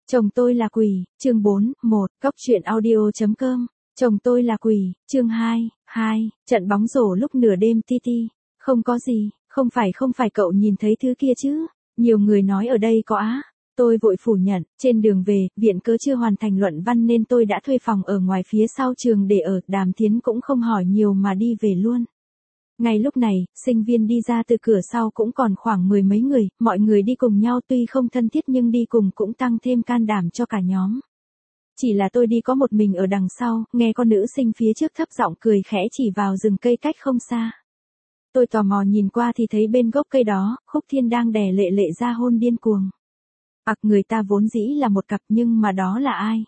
Chồng tôi là quỷ, chương 4, 1, cóc truyện audio.com. Chồng tôi là quỷ, chương 2, 2, trận bóng rổ lúc nửa đêm Titi. Không có gì, không phải cậu nhìn thấy thứ kia chứ. Nhiều người nói ở đây có á. Tôi vội phủ nhận, trên đường về, viện cớ chưa hoàn thành luận văn nên tôi đã thuê phòng ở ngoài phía sau trường để ở, Đàm Thiến cũng không hỏi nhiều mà đi về luôn. Ngay lúc này, sinh viên đi ra từ cửa sau cũng còn khoảng 10 mấy người, mọi người đi cùng nhau tuy không thân thiết nhưng đi cùng cũng tăng thêm can đảm cho cả nhóm. Chỉ là tôi đi có một mình ở đằng sau, nghe con nữ sinh phía trước thấp giọng cười khẽ chỉ vào rừng cây cách không xa. Tôi tò mò nhìn qua thì thấy bên gốc cây đó, Khúc Thiên đang đè Lệ Lệ ra hôn điên cuồng. Người ta vốn dĩ là một cặp nhưng mà đó là ai?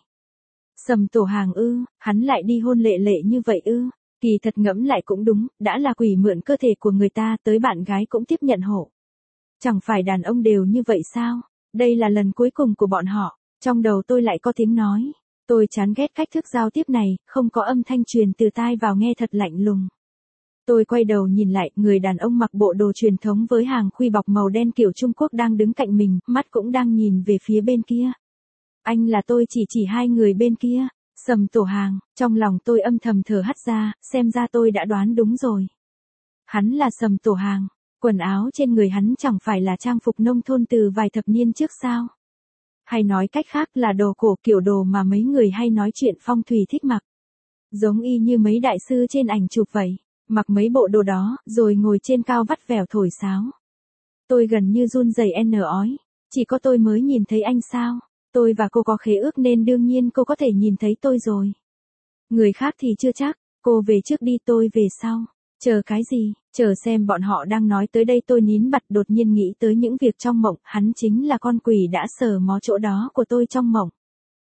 Sầm Tổ Hàng ư, hắn lại đi hôn Lệ Lệ như vậy ư? Kỳ thật ngẫm lại cũng đúng, đã là quỷ mượn cơ thể của người ta tới bạn gái cũng tiếp nhận hộ. Chẳng phải đàn ông đều như vậy sao? Đây là lần cuối cùng của bọn họ. Trong đầu tôi lại có tiếng nói. Tôi chán ghét cách thức giao tiếp này, không có âm thanh truyền từ tai vào nghe thật lạnh lùng. Tôi quay đầu nhìn lại, người đàn ông mặc bộ đồ truyền thống với hàng khuy bọc màu đen kiểu Trung Quốc đang đứng cạnh mình, mắt cũng đang nhìn về phía bên kia. Anh là tôi chỉ hai người bên kia. Sầm Tổ Hàng, trong lòng tôi âm thầm thở hắt ra, xem ra tôi đã đoán đúng rồi. Hắn là Sầm Tổ Hàng, quần áo trên người hắn chẳng phải là trang phục nông thôn từ vài thập niên trước sao? Hay nói cách khác là đồ cổ kiểu đồ mà mấy người hay nói chuyện phong thủy thích mặc. Giống y như mấy đại sư trên ảnh chụp vậy, mặc mấy bộ đồ đó, rồi ngồi trên cao vắt vẻo thổi sáo. Tôi gần như run rẩy ói, chỉ có tôi mới nhìn thấy anh sao? Tôi và cô có khế ước nên đương nhiên cô có thể nhìn thấy tôi rồi. Người khác thì chưa chắc, cô về trước đi tôi về sau. Chờ cái gì, chờ xem bọn họ đang nói tới đây tôi nín bặt đột nhiên nghĩ tới những việc trong mộng, hắn chính là con quỷ đã sờ mó chỗ đó của tôi trong mộng.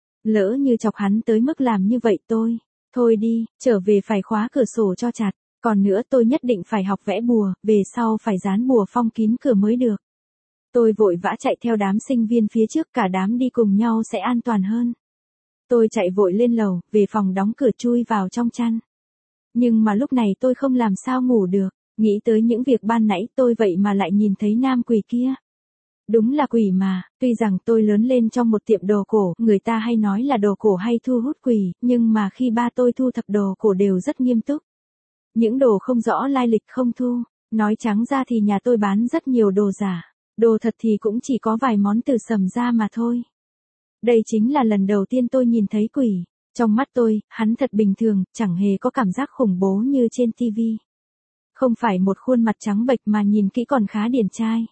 Lỡ như chọc hắn tới mức làm như vậy thôi đi, trở về phải khóa cửa sổ cho chặt, còn nữa tôi nhất định phải học vẽ bùa, về sau phải dán bùa phong kín cửa mới được. Tôi vội vã chạy theo đám sinh viên phía trước, cả đám đi cùng nhau sẽ an toàn hơn. Tôi chạy vội lên lầu, về phòng đóng cửa chui vào trong chăn. Nhưng mà lúc này tôi không làm sao ngủ được, nghĩ tới những việc ban nãy tôi vậy mà lại nhìn thấy nam quỷ kia. Đúng là quỷ mà, tuy rằng tôi lớn lên trong một tiệm đồ cổ, người ta hay nói là đồ cổ hay thu hút quỷ, nhưng mà khi ba tôi thu thập đồ cổ đều rất nghiêm túc. Những đồ không rõ lai lịch không thu, nói trắng ra thì nhà tôi bán rất nhiều đồ giả. Đồ thật thì cũng chỉ có vài món từ Sầm ra mà thôi. Đây chính là lần đầu tiên tôi nhìn thấy quỷ. Trong mắt tôi, hắn thật bình thường, chẳng hề có cảm giác khủng bố như trên TV. Không phải một khuôn mặt trắng bệch mà nhìn kỹ còn khá điển trai.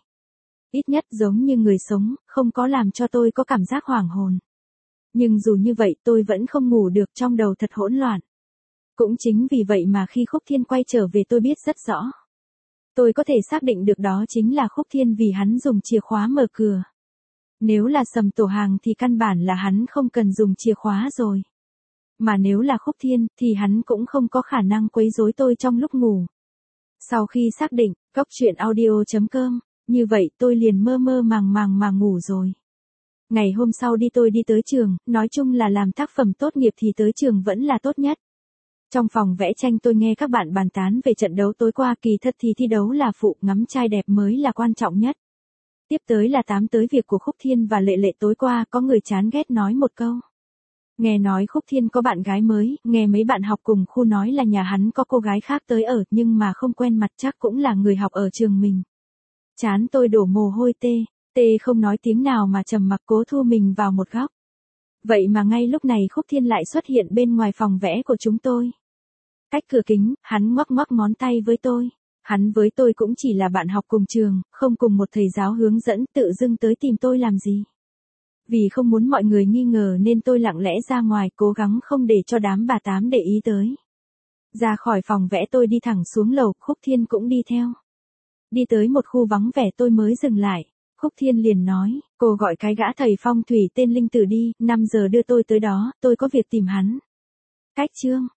Ít nhất giống như người sống, không có làm cho tôi có cảm giác hoảng hồn. Nhưng dù như vậy tôi vẫn không ngủ được, trong đầu thật hỗn loạn. Cũng chính vì vậy mà khi Khúc Thiên quay trở về tôi biết rất rõ. Tôi có thể xác định được đó chính là Khúc Thiên vì hắn dùng chìa khóa mở cửa. Nếu là Sầm Tổ Hàng thì căn bản là hắn không cần dùng chìa khóa rồi. Mà nếu là Khúc Thiên thì hắn cũng không có khả năng quấy rối tôi trong lúc ngủ. Sau khi xác định, cóc truyện audio.com, như vậy tôi liền mơ mơ màng màng mà ngủ rồi. Ngày hôm sau tôi đi tới trường, nói chung là làm tác phẩm tốt nghiệp thì tới trường vẫn là tốt nhất. Trong phòng vẽ tranh tôi nghe các bạn bàn tán về trận đấu tối qua, kỳ thật thì thi đấu là phụ, ngắm trai đẹp mới là quan trọng nhất. Tiếp tới là tám tới việc của Khúc Thiên và Lệ Lệ tối qua, có người chán ghét nói một câu. Nghe nói Khúc Thiên có bạn gái mới, nghe mấy bạn học cùng khu nói là nhà hắn có cô gái khác tới ở, nhưng mà không quen mặt, chắc cũng là người học ở trường mình. Chán tôi đổ mồ hôi tê không nói tiếng nào mà trầm mặc cố thu mình vào một góc. Vậy mà ngay lúc này Khúc Thiên lại xuất hiện bên ngoài phòng vẽ của chúng tôi. Cách cửa kính, hắn ngoắc ngoắc ngón tay với tôi. Hắn với tôi cũng chỉ là bạn học cùng trường, không cùng một thầy giáo hướng dẫn, tự dưng tới tìm tôi làm gì. Vì không muốn mọi người nghi ngờ nên tôi lặng lẽ ra ngoài, cố gắng không để cho đám bà tám để ý tới. Ra khỏi phòng vẽ tôi đi thẳng xuống lầu, Khúc Thiên cũng đi theo. Đi tới một khu vắng vẻ tôi mới dừng lại. Khúc Thiên liền nói, cô gọi cái gã thầy phong thủy tên Linh Tử đi, 5 giờ đưa tôi tới đó, tôi có việc tìm hắn. Cách chương.